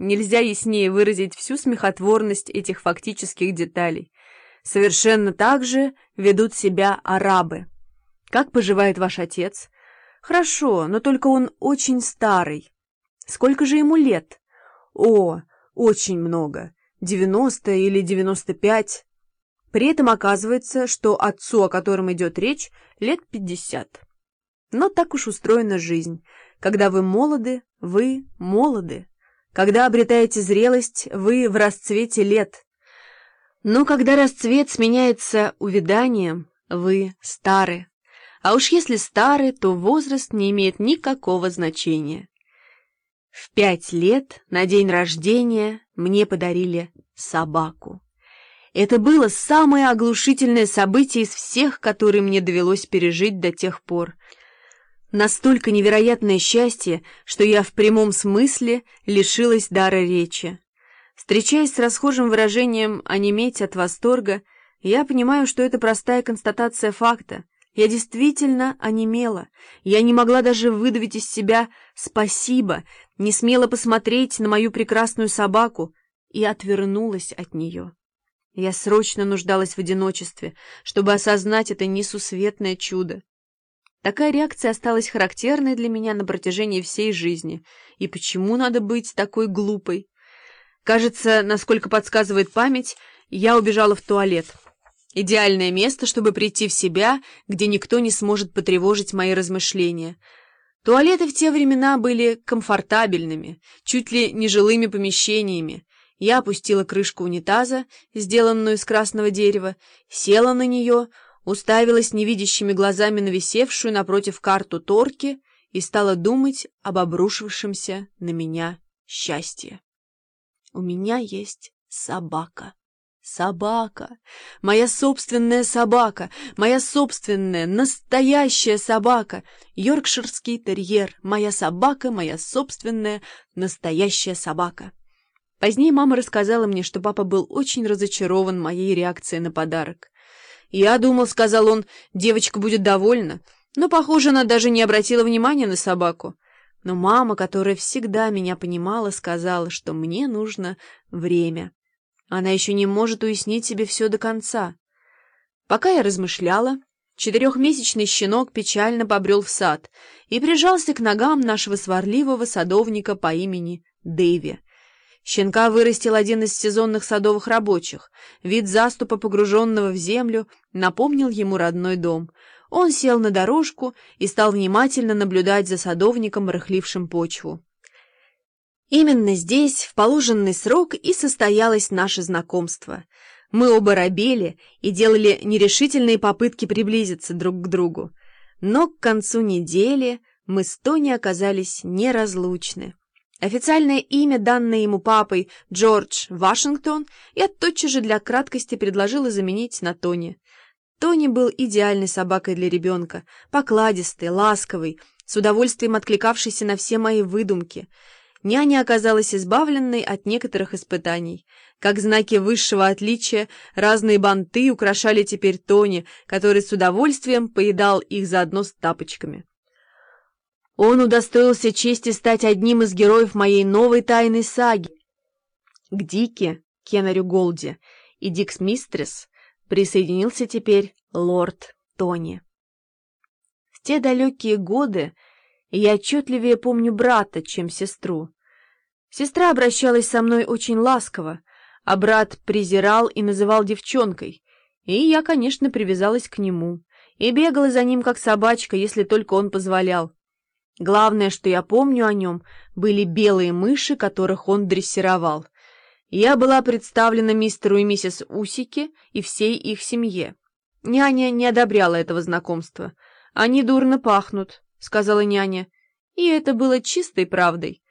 Нельзя яснее выразить всю смехотворность этих фактических деталей. Совершенно так же ведут себя арабы. Как поживает ваш отец? Хорошо, но только он очень старый. Сколько же ему лет? О, очень много. 90 или 95. При этом оказывается, что отцу, о котором идет речь, лет 50. Но так уж устроена жизнь. Когда вы молоды, вы молоды. Когда обретаете зрелость, вы в расцвете лет. Но когда расцвет сменяется увяданием, вы стары. А уж если стары, то возраст не имеет никакого значения. В 5 лет на день рождения мне подарили собаку. Это было самое оглушительное событие из всех, которые мне довелось пережить до тех пор. Настолько невероятное счастье, что я в прямом смысле лишилась дара речи. Встречаясь с расхожим выражением «онеметь от восторга», я понимаю, что это простая констатация факта. Я действительно онемела. Я не могла даже выдавить из себя «спасибо», не смела посмотреть на мою прекрасную собаку и отвернулась от нее. Я срочно нуждалась в одиночестве, чтобы осознать это несусветное чудо. Такая реакция осталась характерной для меня на протяжении всей жизни. И почему надо быть такой глупой? Кажется, насколько подсказывает память, я убежала в туалет. Идеальное место, чтобы прийти в себя, где никто не сможет потревожить мои размышления. Туалеты в те времена были комфортабельными, чуть ли не жилыми помещениями. Я опустила крышку унитаза, сделанную из красного дерева, села на нее, уставилась невидящими глазами на висевшую напротив карту Торки и стала думать об обрушившемся на меня счастье. У меня есть собака. Собака. Моя собственная собака. Моя собственная, настоящая собака. Йоркширский терьер. Моя собака, моя собственная, настоящая собака. Позднее мама рассказала мне, что папа был очень разочарован моей реакцией на подарок. «Я думал, — сказал он, — девочка будет довольна, но, похоже, она даже не обратила внимания на собаку. Но мама, которая всегда меня понимала, сказала, что мне нужно время. Она еще не может уяснить себе все до конца». Пока я размышляла, 4-месячный щенок печально побрел в сад и прижался к ногам нашего сварливого садовника по имени Дэви. Щенка вырастил один из сезонных садовых рабочих. Вид заступа, погруженного в землю, напомнил ему родной дом. Он сел на дорожку и стал внимательно наблюдать за садовником, рыхлившим почву. Именно здесь, в положенный срок, и состоялось наше знакомство. Мы оба робели и делали нерешительные попытки приблизиться друг к другу. Но к концу недели мы с Тони оказались неразлучны. Официальное имя, данное ему папой, Джордж Вашингтон, я тотчас же для краткости предложила заменить на Тони. Тони был идеальной собакой для ребенка, покладистой, ласковой, с удовольствием откликавшейся на все мои выдумки. Няня оказалась избавленной от некоторых испытаний. Как знаки высшего отличия, разные банты украшали теперь Тони, который с удовольствием поедал их заодно с тапочками. Он удостоился чести стать одним из героев моей новой тайной саги. К Дике, Кеннерю Голди и Дикс Мистресс присоединился теперь лорд Тони. В те далекие годы я отчетливее помню брата, чем сестру. Сестра обращалась со мной очень ласково, а брат презирал и называл девчонкой, и я, конечно, привязалась к нему и бегала за ним как собачка, если только он позволял. Главное, что я помню о нем, были белые мыши, которых он дрессировал. Я была представлена мистеру и миссис Усики и всей их семье. Няня не одобряла этого знакомства. «Они дурно пахнут», — сказала няня. И это было чистой правдой.